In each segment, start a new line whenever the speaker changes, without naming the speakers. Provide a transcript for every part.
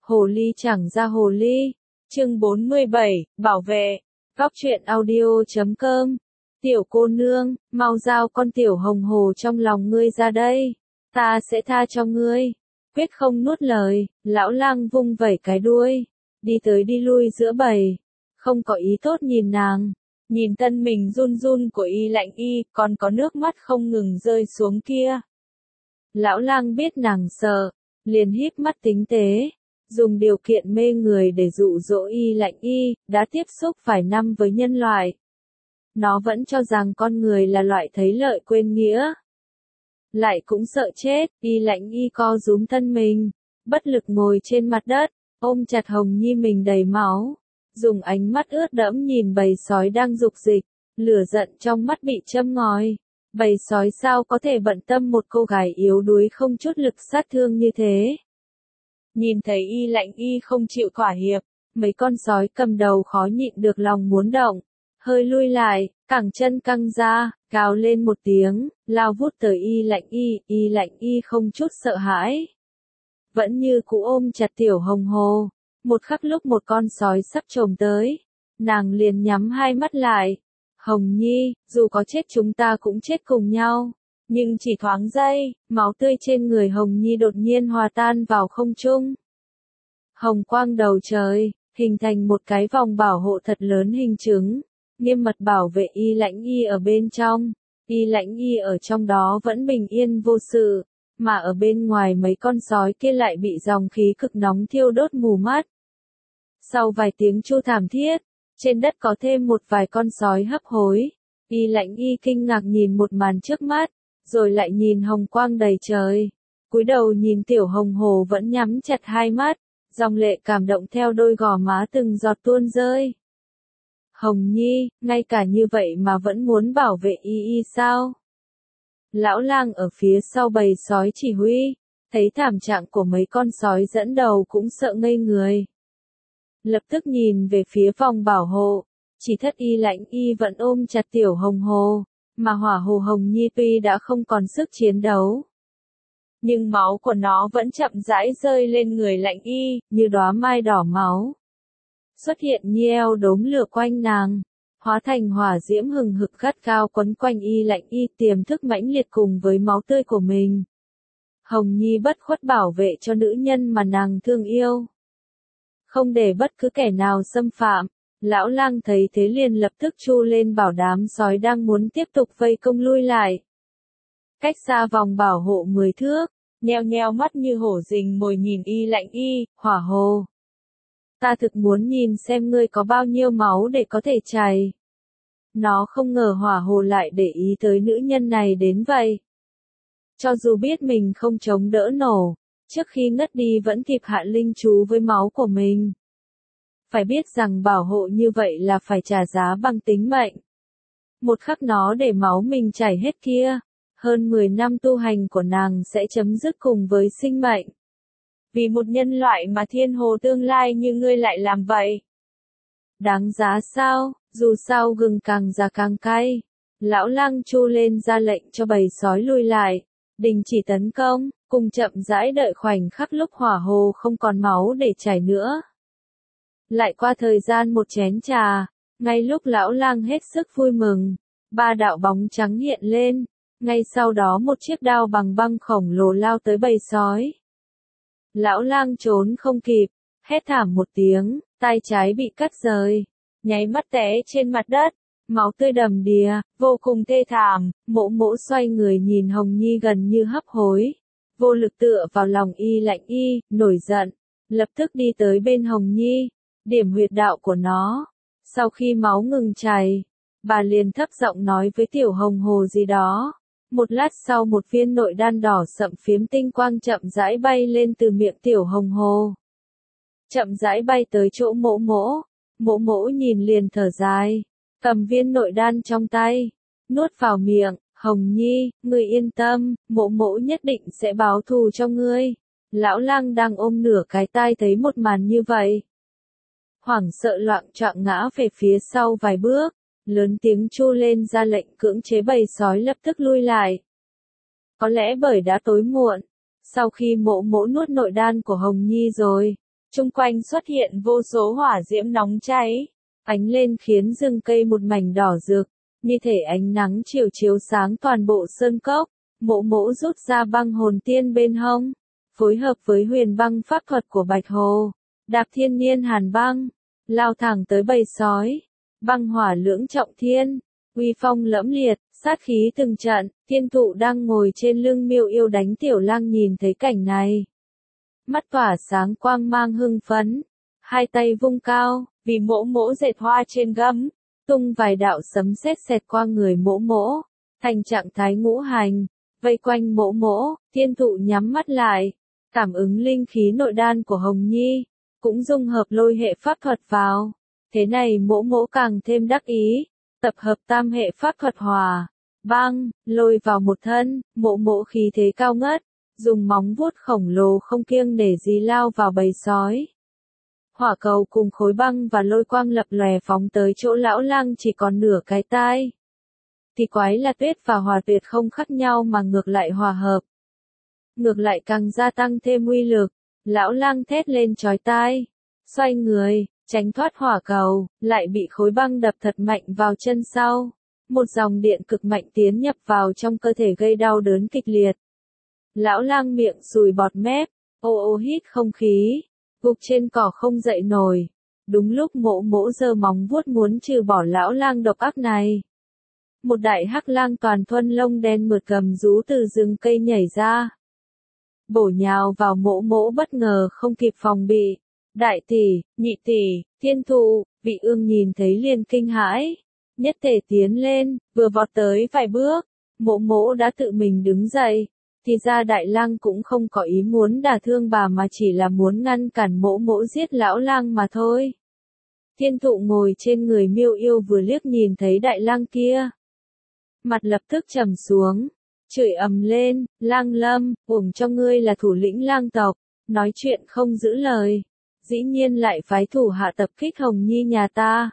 Hồ ly chẳng ra hồ ly. Chương 47, bảo vệ. Góc truyện audio.com. Tiểu cô nương, mau giao con tiểu hồng hồ trong lòng ngươi ra đây. Ta sẽ tha cho ngươi. Quyết không nuốt lời, lão lang vung vẩy cái đuôi. Đi tới đi lui giữa bầy. Không có ý tốt nhìn nàng. Nhìn thân mình run run của Y Lạnh Y, còn có nước mắt không ngừng rơi xuống kia. Lão lang biết nàng sợ, liền híp mắt tính tế. Dùng điều kiện mê người để dụ dỗ Y Lạnh Y, đã tiếp xúc vài năm với nhân loại. Nó vẫn cho rằng con người là loại thấy lợi quên nghĩa. Lại cũng sợ chết, Y Lạnh Y co rúm thân mình, bất lực ngồi trên mặt đất, ôm chặt Hồng Nhi mình đầy máu. Dùng ánh mắt ướt đẫm nhìn bầy sói đang dục dịch, lửa giận trong mắt bị châm ngòi. Bầy sói sao có thể bận tâm một cô gái yếu đuối không chút lực sát thương như thế. Nhìn thấy Y Lạnh Y không chịu thỏa hiệp, mấy con sói cầm đầu khó nhịn được lòng muốn động. Hơi lui lại, cẳng chân căng ra, gào lên một tiếng, lao vút tới Y Lạnh Y không chút sợ hãi. Vẫn như cũ ôm chặt tiểu hồng hồ. Một khắc lúc một con sói sắp chồm tới, nàng liền nhắm hai mắt lại. Hồng Nhi, dù có chết chúng ta cũng chết cùng nhau. Nhưng chỉ thoáng giây, máu tươi trên người Hồng Nhi đột nhiên hòa tan vào không trung. Hồng quang đầu trời, hình thành một cái vòng bảo hộ thật lớn hình trứng, nghiêm mật bảo vệ Y Lạnh Y ở bên trong. Y Lạnh Y ở trong đó vẫn bình yên vô sự, mà ở bên ngoài mấy con sói kia lại bị dòng khí cực nóng thiêu đốt mù mắt. Sau vài tiếng tru thảm thiết, trên đất có thêm một vài con sói hấp hối. Y Lạnh Y kinh ngạc nhìn một màn trước mắt, rồi lại nhìn hồng quang đầy trời. Cúi đầu nhìn tiểu hồng hồ vẫn nhắm chặt hai mắt, dòng lệ cảm động theo đôi gò má từng giọt tuôn rơi. Hồng Nhi, ngay cả như vậy mà vẫn muốn bảo vệ Y sao? Lão lang ở phía sau bầy sói chỉ huy, thấy thảm trạng của mấy con sói dẫn đầu cũng sợ ngây người. Lập tức nhìn về phía vòng bảo hộ, chỉ thất Y Lạnh Y vẫn ôm chặt tiểu hồng hồ, mà hỏa hồ Hồng Nhi tuy đã không còn sức chiến đấu. Nhưng máu của nó vẫn chậm rãi rơi lên người Lạnh Y, như đóa mai đỏ máu. Xuất hiện nheo đốm lửa quanh nàng, hóa thành hỏa diễm hừng hực gắt cao quấn quanh Y Lạnh Y tiềm thức mãnh liệt cùng với máu tươi của mình. Hồng Nhi bất khuất bảo vệ cho nữ nhân mà nàng thương yêu. Không để bất cứ kẻ nào xâm phạm, lão lang thấy thế liền lập tức chu lên bảo đám sói đang muốn tiếp tục vây công lui lại. Cách xa vòng bảo hộ 10 thước, nheo nheo mắt như hổ rình mồi nhìn Y Lạnh Y, hỏa hồ. Ta thực muốn nhìn xem ngươi có bao nhiêu máu để có thể chảy. Nó không ngờ hỏa hồ lại để ý tới nữ nhân này đến vậy. Cho dù biết mình không chống đỡ nổ, trước khi ngất đi vẫn kịp hạ linh chú với máu của mình. Phải biết rằng bảo hộ như vậy là phải trả giá bằng tính mệnh. Một khắc nó để máu mình chảy hết kia, hơn 10 năm tu hành của nàng sẽ chấm dứt cùng với sinh mệnh. Vì một nhân loại mà thiên hồ tương lai như ngươi lại làm vậy. Đáng giá sao, dù sao gừng càng già càng cay. Lão lang chu lên ra lệnh cho bầy sói lui lại, đình chỉ tấn công, cùng chậm rãi đợi khoảnh khắc lúc hỏa hồ không còn máu để chảy nữa. Lại qua thời gian một chén trà, ngay lúc lão lang hết sức vui mừng, ba đạo bóng trắng hiện lên, ngay sau đó một chiếc đao bằng băng khổng lồ lao tới bầy sói. Lão lang trốn không kịp, hét thảm một tiếng, tay trái bị cắt rời, nháy mắt té trên mặt đất, máu tươi đầm đìa, vô cùng thê thảm. Mỗ mỗ xoay người nhìn Hồng Nhi gần như hấp hối, vô lực tựa vào lòng Y Lạnh Y, nổi giận, lập tức đi tới bên Hồng Nhi, điểm huyệt đạo của nó. Sau khi máu ngừng chảy, bà liền thấp giọng nói với tiểu hồng hồ gì đó. Một lát sau một viên nội đan đỏ sậm phiếm tinh quang chậm rãi bay lên từ miệng tiểu hồng hồ. Chậm rãi bay tới chỗ mỗ mỗ nhìn liền thở dài, cầm viên nội đan trong tay, nuốt vào miệng. Hồng Nhi, ngươi yên tâm, mỗ mỗ nhất định sẽ báo thù cho ngươi. Lão lang đang ôm nửa cái tai thấy một màn như vậy, hoảng sợ loạng choạng ngã về phía sau vài bước, lớn tiếng chu lên ra lệnh cưỡng chế bầy sói lập tức lui lại. Có lẽ bởi đã tối muộn, sau khi mỗ mỗ nuốt nội đan của Hồng Nhi rồi, Chung quanh xuất hiện vô số hỏa diễm nóng cháy, ánh lên khiến rừng cây một mảnh đỏ rực, như thể ánh nắng chiều chiếu sáng toàn bộ sơn cốc. Mộ mộ rút ra băng hồn tiên bên hông, phối hợp với huyền băng pháp thuật của Bạch Hồ, đạp thiên niên hàn băng, lao thẳng tới bầy sói. Băng hỏa lưỡng trọng thiên, uy phong lẫm liệt, sát khí từng trận. Thiên Thụ đang ngồi trên lưng Miêu Yêu đánh Tiểu Lang nhìn thấy cảnh này, mắt tỏa sáng quang mang hưng phấn, hai tay vung cao, vì mỗ mỗ dệt hoa trên gấm, tung vài đạo sấm sét xẹt qua người mỗ mỗ, thành trạng thái ngũ hành, vây quanh mỗ mỗ. Thiên Thụ nhắm mắt lại, cảm ứng linh khí nội đan của Hồng Nhi, cũng dung hợp lôi hệ pháp thuật vào. Thế này mỗ mỗ càng thêm đắc ý, tập hợp tam hệ pháp thuật hỏa, băng, lôi vào một thân. Mỗ mỗ khí thế cao ngất, dùng móng vuốt khổng lồ không kiêng nể gì lao vào bầy sói. Hỏa cầu cùng khối băng và lôi quang lập lòe phóng tới chỗ Lão Lang chỉ còn nửa cái tai. Thì quái là tuyết và hỏa tuyệt không khác nhau mà ngược lại hòa hợp. Ngược lại càng gia tăng thêm uy lực. Lão Lang thét lên chói tai, xoay người, tránh thoát hỏa cầu, lại bị khối băng đập thật mạnh vào chân sau. Một dòng điện cực mạnh tiến nhập vào trong cơ thể gây đau đớn kịch liệt. Lão Lang miệng sùi bọt mép, ô ô hít không khí, gục trên cỏ không dậy nổi. Đúng lúc mỗ mỗ giơ móng vuốt muốn trừ bỏ Lão Lang độc ác này, một đại hắc lang toàn thuần lông đen mượt gầm rú từ rừng cây nhảy ra, bổ nhào vào mỗ mỗ bất ngờ không kịp phòng bị. Đại tỷ, nhị tỷ, Thiên Thụ, Vị Ương nhìn thấy liền kinh hãi, nhất thể tiến lên, vừa vọt tới vài bước, mỗ mỗ đã tự mình đứng dậy. Thì ra Đại Lang cũng không có ý muốn đả thương bà mà chỉ là muốn ngăn cản mỗ mỗ giết Lão Lang mà thôi. Thiên Thụ ngồi trên người Miêu Yêu vừa liếc nhìn thấy Đại Lang kia, mặt lập tức trầm xuống, chửi ầm lên, Lang Lâm, uổng cho ngươi là thủ lĩnh lang tộc, nói chuyện không giữ lời, dĩ nhiên lại phái thủ hạ tập kích Hồng Nhi nhà ta.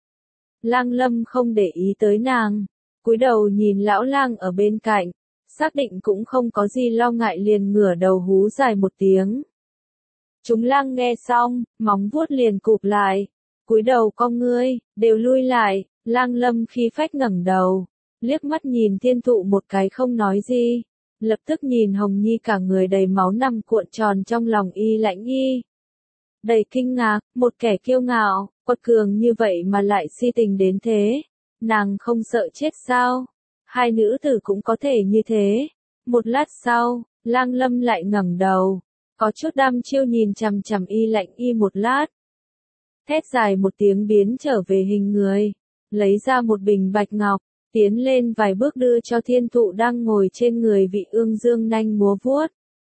Lang Lâm không để ý tới nàng, cúi đầu nhìn Lão Lang ở bên cạnh, xác định cũng không có gì lo ngại liền ngửa đầu hú dài một tiếng. Chúng lang nghe xong, móng vuốt liền cụp lại, cúi đầu con ngươi, đều lui lại. Lang Lâm khi phách ngẩng đầu, liếc mắt nhìn Thiên Thụ một cái không nói gì, lập tức nhìn Hồng Nhi cả người đầy máu nằm cuộn tròn trong lòng Y Lãnh Y. Đầy kinh ngạc, một kẻ kiêu ngạo, quật cường như vậy mà lại si tình đến thế, nàng không sợ chết sao? Hai nữ tử cũng có thể như thế. Một lát sau, Lang Lâm lại ngẩng đầu, có chút đăm chiêu nhìn chằm chằm Y Lãnh Y một lát. Thét dài một tiếng biến trở về hình người, lấy ra một bình bạch ngọc, tiến lên vài bước đưa cho Thiên Thụ đang ngồi trên người Vị Ương dương nanh múa vuốt.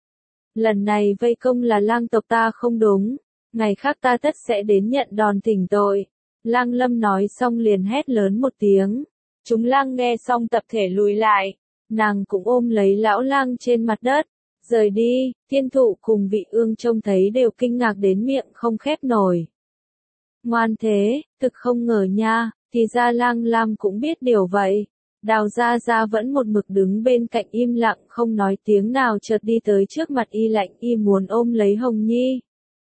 Lần này vây công là lang tộc ta không đúng, ngày khác ta tất sẽ đến nhận đòn thỉnh tội. Lang Lâm nói xong liền hét lớn một tiếng. Chúng lang nghe xong tập thể lùi lại, nàng cũng ôm lấy Lão Lang trên mặt đất, rời đi. Thiên Thụ cùng Vị Ương trông thấy đều kinh ngạc đến miệng không khép nổi. Ngoan thế, thực không ngờ nha, thì ra Lang Lam cũng biết điều vậy. Đào Gia Gia vẫn một mực đứng bên cạnh im lặng không nói tiếng nào, chợt đi tới trước mặt Y Lãnh Y muốn ôm lấy Hồng Nhi,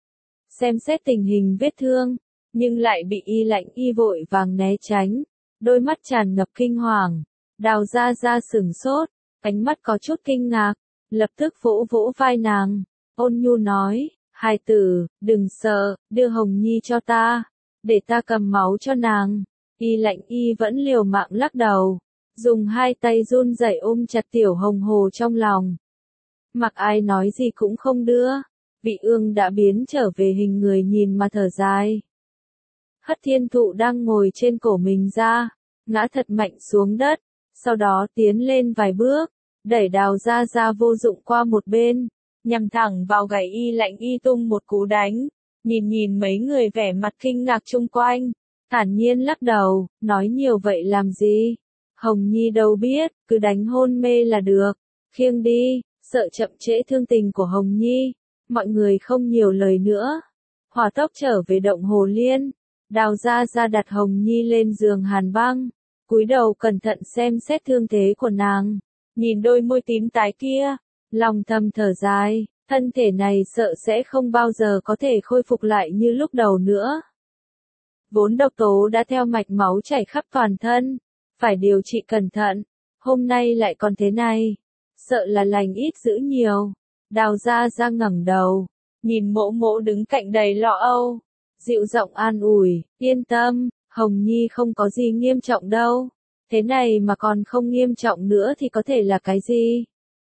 xem xét tình hình vết thương, nhưng lại bị Y Lãnh Y vội vàng né tránh, đôi mắt tràn ngập kinh hoàng. Đào Gia Gia sửng sốt, ánh mắt có chút kinh ngạc, lập tức vỗ vỗ vai nàng, ôn nhu nói, hài tử, đừng sợ, đưa Hồng Nhi cho ta, để ta cầm máu cho nàng. Y Lãnh Y vẫn liều mạng lắc đầu, dùng hai tay run rẩy ôm chặt Tiểu Hồng Hồ trong lòng. Mặc ai nói gì cũng không đưa. Vị Ương đã biến trở về hình người nhìn mà thở dài. Hất Thiên Thụ đang ngồi trên cổ mình ra, ngã thật mạnh xuống đất, sau đó tiến lên vài bước, đẩy Đào Gia Gia vô dụng qua một bên, nhằm thẳng vào gáy Y Lãnh Y tung một cú đánh. Nhìn mấy người vẻ mặt kinh ngạc chung quanh, thản nhiên lắc đầu, nói nhiều vậy làm gì? Hồng Nhi đâu biết, cứ đánh hôn mê là được, khiêng đi, sợ chậm trễ thương tình của Hồng Nhi. Mọi người không nhiều lời nữa, hỏa tốc trở về động Hồ Liên. Đào Gia Gia đặt Hồng Nhi lên giường hàn băng, cúi đầu cẩn thận xem xét thương thế của nàng, nhìn đôi môi tím tái kia, lòng thầm thở dài, Thân thể này sợ sẽ không bao giờ có thể khôi phục lại như lúc đầu nữa. Vốn độc tố đã theo mạch máu chảy khắp toàn thân, phải điều trị cẩn thận, hôm nay lại còn thế này, sợ là lành ít dữ nhiều. Đào ra ngẩng đầu, nhìn mỗ mỗ đứng cạnh đầy lo âu, dịu giọng an ủi, yên tâm, Hồng Nhi không có gì nghiêm trọng đâu, thế này mà còn không nghiêm trọng nữa thì có thể là cái gì?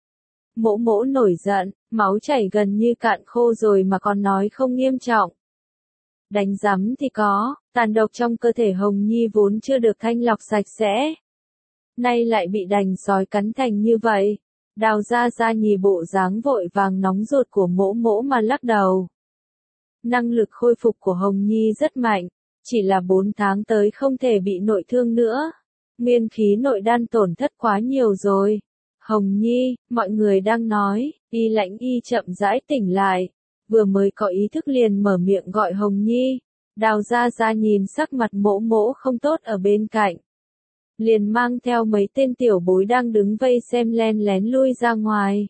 Mỗ mỗ nổi giận, máu chảy gần như cạn khô rồi mà còn nói không nghiêm trọng. Đánh rắm thì có, tàn độc trong cơ thể Hồng Nhi vốn chưa được thanh lọc sạch sẽ. Nay lại bị đành sói cắn thành như vậy. Đào ra nhìn bộ dáng vội vàng nóng ruột của mỗ mỗ mà lắc đầu. Năng lực khôi phục của Hồng Nhi rất mạnh, chỉ là 4 tháng tới không thể bị nội thương nữa. Nguyên khí nội đan tổn thất quá nhiều rồi. Hồng Nhi, mọi người đang nói, Y Lãnh Y chậm rãi tỉnh lại, vừa mới có ý thức liền mở miệng gọi Hồng Nhi. Đào ra nhìn sắc mặt mỗ mỗ không tốt ở bên cạnh. Liền mang theo mấy tên tiểu bối đang đứng vây xem len lén lui ra ngoài.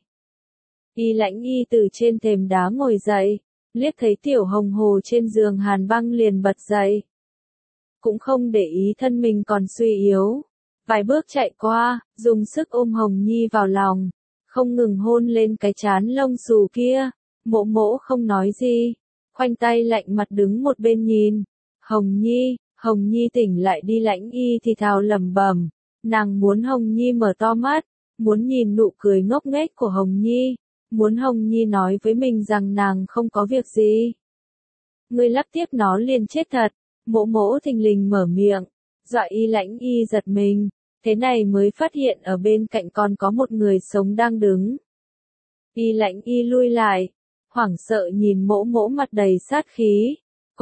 Y Lãnh Y từ trên thềm đá ngồi dậy, liếc thấy tiểu hồng hồ trên giường hàn băng liền bật dậy. Cũng không để ý thân mình còn suy yếu. Vài bước chạy qua, dùng sức ôm Hồng Nhi vào lòng, không ngừng hôn lên cái trán lông xù kia. Mỗ mỗ không nói gì, khoanh tay lạnh mặt đứng một bên nhìn. Hồng Nhi tỉnh lại đi. Lãnh Y thì thào lẩm bẩm, nàng muốn Hồng Nhi mở to mắt, muốn nhìn nụ cười ngốc nghếch của Hồng Nhi, muốn Hồng Nhi nói với mình rằng nàng không có việc gì. Ngươi lắp tiếp nó liền chết thật. Mỗ mỗ thình lình mở miệng, dọa Y Lãnh Y giật mình, thế này mới phát hiện ở bên cạnh còn có một người sống đang đứng. Y Lãnh Y lui lại, hoảng sợ nhìn mỗ mỗ mặt đầy sát khí.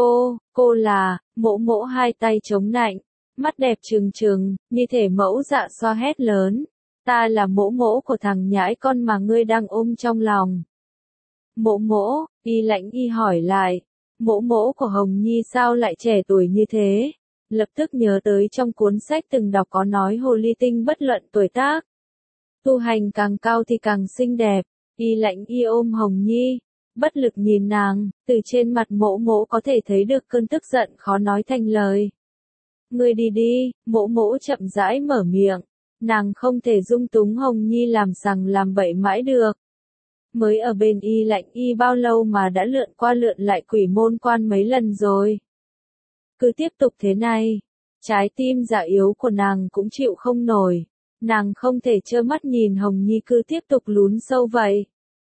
Cô là, mỗ mỗ hai tay chống nạnh, mắt đẹp trừng trừng, như thể mẫu dạ xoa hét lớn. Ta là mỗ mỗ của thằng nhãi con mà ngươi đang ôm trong lòng. Mỗ mỗ, Y Lãnh Y hỏi lại, mỗ mỗ của Hồng Nhi sao lại trẻ tuổi như thế? Lập tức nhớ tới trong cuốn sách từng đọc có nói hồ ly tinh bất luận tuổi tác. Tu hành càng cao thì càng xinh đẹp. Y Lãnh Y ôm Hồng Nhi, bất lực nhìn nàng, từ trên mặt mỗ mỗ có thể thấy được cơn tức giận khó nói thành lời. Ngươi đi đi, mỗ mỗ chậm rãi mở miệng, nàng không thể dung túng Hồng Nhi làm sằng làm bậy mãi được. Mới ở bên Y Lãnh Y bao lâu mà đã lượn qua lượn lại quỷ môn quan mấy lần rồi. Cứ tiếp tục thế này, trái tim dạ yếu của nàng cũng chịu không nổi, nàng không thể trơ mắt nhìn Hồng Nhi cứ tiếp tục lún sâu vậy.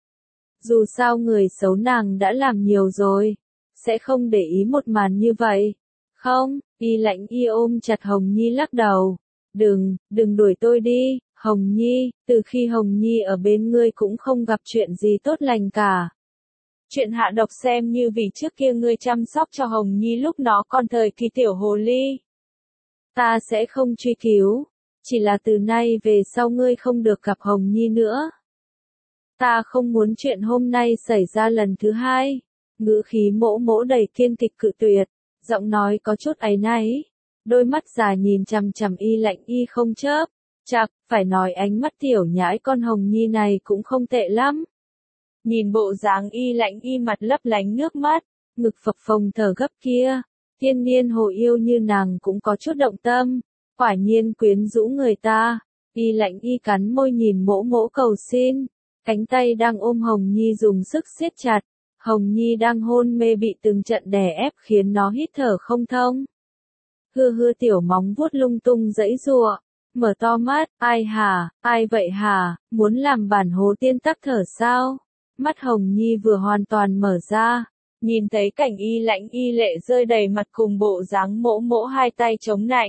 Dù sao người xấu nàng đã làm nhiều rồi, sẽ không để ý một màn như vậy. Không, Y Lãnh Y ôm chặt Hồng Nhi lắc đầu. Đừng đuổi tôi đi, Hồng Nhi, từ khi Hồng Nhi ở bên ngươi cũng không gặp chuyện gì tốt lành cả. Chuyện hạ độc xem như vì trước kia ngươi chăm sóc cho Hồng Nhi lúc nó còn thời kỳ tiểu hồ ly. Ta sẽ không truy cứu, chỉ là từ nay về sau ngươi không được gặp Hồng Nhi nữa. Ta không muốn chuyện hôm nay xảy ra lần thứ hai. Ngữ khí mỗ mỗ đầy kiên kịch cự tuyệt, giọng nói có chút áy náy. Đôi mắt già nhìn chằm chằm Y Lãnh Y không chớp. Chạc, phải nói ánh mắt tiểu nhãi con Hồng Nhi này cũng không tệ lắm. Nhìn bộ dáng Y Lãnh Y mặt lấp lánh nước mắt, ngực phập phồng thở gấp kia, thiên niên hồ yêu như nàng cũng có chút động tâm, quả nhiên quyến rũ người ta. Y Lãnh Y cắn môi nhìn mỗ mỗ cầu xin, cánh tay đang ôm Hồng Nhi dùng sức siết chặt, Hồng Nhi đang hôn mê bị từng trận đè ép khiến nó hít thở không thông. Hư tiểu móng vuốt lung tung giãy giụa, mở to mắt, ai vậy hả, muốn làm bản hồ tiên tắc thở sao? Mắt Hồng Nhi vừa hoàn toàn mở ra, nhìn thấy cảnh Y Lãnh Y lệ rơi đầy mặt cùng bộ dáng mỗ mỗ hai tay chống nạnh.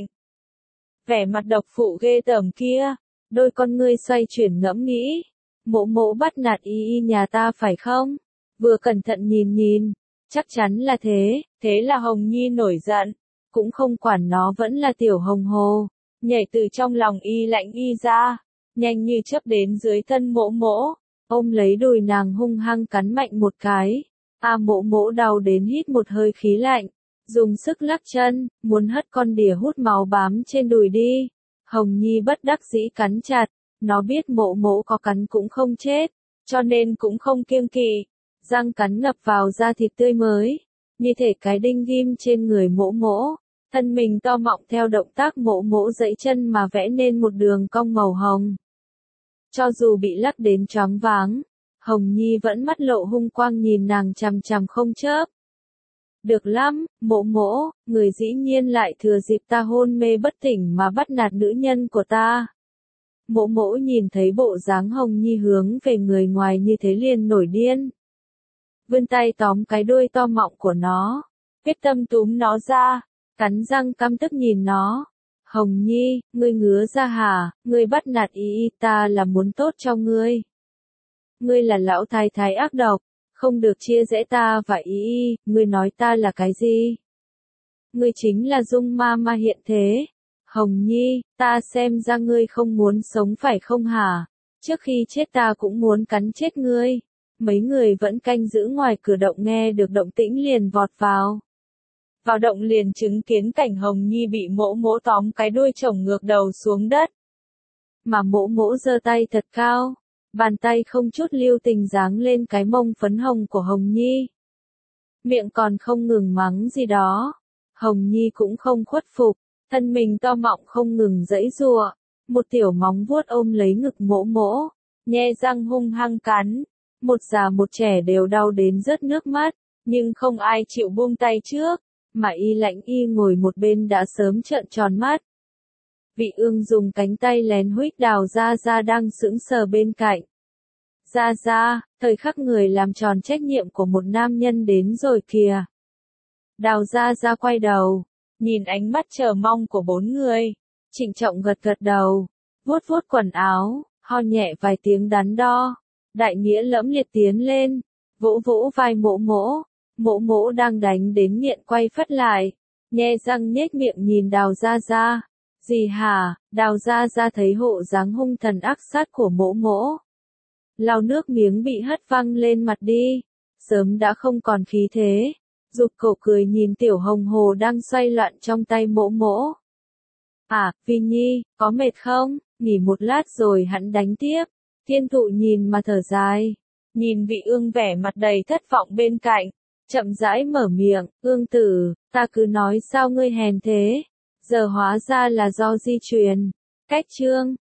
Vẻ mặt độc phụ ghê tởm kia, đôi con ngươi xoay chuyển ngẫm nghĩ, mỗ mỗ bắt nạt Y nhà ta phải không? Vừa cẩn thận nhìn, chắc chắn là thế là Hồng Nhi nổi giận, cũng không quản nó vẫn là tiểu hồng hồ, nhảy từ trong lòng Y Lãnh Y ra, nhanh như chớp đến dưới thân mỗ mỗ. Ôm lấy đùi nàng hung hăng cắn mạnh một cái. Mỗ mỗ đau đến hít một hơi khí lạnh, dùng sức lắc chân, muốn hất con đỉa hút máu bám trên đùi đi. Hồng Nhi bất đắc dĩ cắn chặt, nó biết mỗ mỗ có cắn cũng không chết, cho nên cũng không kiêng kỵ, răng cắn ngập vào da thịt tươi mới, như thể cái đinh ghim trên người mỗ mỗ, thân mình to mọng theo động tác mỗ mỗ dẫy chân mà vẽ nên một đường cong màu hồng. Cho dù bị lắc đến choáng váng, Hồng Nhi vẫn mắt lộ hung quang nhìn nàng chằm chằm không chớp. Được lắm, mỗ mỗ, người dĩ nhiên lại thừa dịp ta hôn mê bất tỉnh mà bắt nạt nữ nhân của ta. Mỗ mỗ nhìn thấy bộ dáng Hồng Nhi hướng về người ngoài như thế liền nổi điên. Vươn tay tóm cái đuôi to mọng của nó, quyết tâm túm nó ra, cắn răng căm tức nhìn nó. Hồng Nhi, ngươi ngứa ra hả, ngươi bắt nạt y ta là muốn tốt cho ngươi. Ngươi là lão thái thái ác độc, không được chia rẽ ta và y, ngươi nói ta là cái gì? Ngươi chính là Dung Ma Ma hiện thế. Hồng Nhi, ta xem ra ngươi không muốn sống phải không hả? Trước khi chết ta cũng muốn cắn chết ngươi. Mấy người vẫn canh giữ ngoài cửa động nghe được động tĩnh liền vọt vào. Vào động liền chứng kiến cảnh Hồng Nhi bị mỗ mỗ tóm cái đuôi chổng ngược đầu xuống đất. Mà mỗ mỗ giơ tay thật cao, bàn tay không chút lưu tình giáng lên cái mông phấn hồng của Hồng Nhi. Miệng còn không ngừng mắng gì đó. Hồng Nhi cũng không khuất phục, thân mình to mọng không ngừng giãy giụa, một tiểu móng vuốt ôm lấy ngực mỗ mỗ, nhe răng hung hăng cắn. Một già một trẻ đều đau đến rớt nước mắt, nhưng không ai chịu buông tay trước, mà Y Lãnh Y ngồi một bên đã sớm trợn tròn mắt. Vị Ương dùng cánh tay lén huých Đào Gia Gia đang sững sờ bên cạnh. Gia Gia, thời khắc người làm tròn trách nhiệm của một nam nhân đến rồi kìa. Đào Gia Gia quay đầu, nhìn ánh mắt chờ mong của bốn người, trịnh trọng gật gật đầu, vuốt vuốt quần áo, ho nhẹ vài tiếng đắn đo. Đại nghĩa lẫm liệt tiến lên, vỗ vỗ vai mỗ mỗ đang đánh đến nghiện quay phất lại, nhe răng nhếch miệng nhìn Đào Gia Gia. Gì hả? Đào Gia Gia thấy hộ dáng hung thần ác sát của mỗ mỗ. Lau nước miếng bị hất văng lên mặt đi, sớm đã không còn khí thế, rụt cổ cười nhìn tiểu hồng hồ đang xoay loạn trong tay mỗ mỗ. À, Vi Nhi, có mệt không? Nghỉ một lát rồi hẵng đánh tiếp. Thiên Thụ nhìn mà thở dài, nhìn Vị Ương vẻ mặt đầy thất vọng bên cạnh, chậm rãi mở miệng, Ương tử, ta cứ nói sao ngươi hèn thế, giờ hóa ra là do di truyền. Cách chương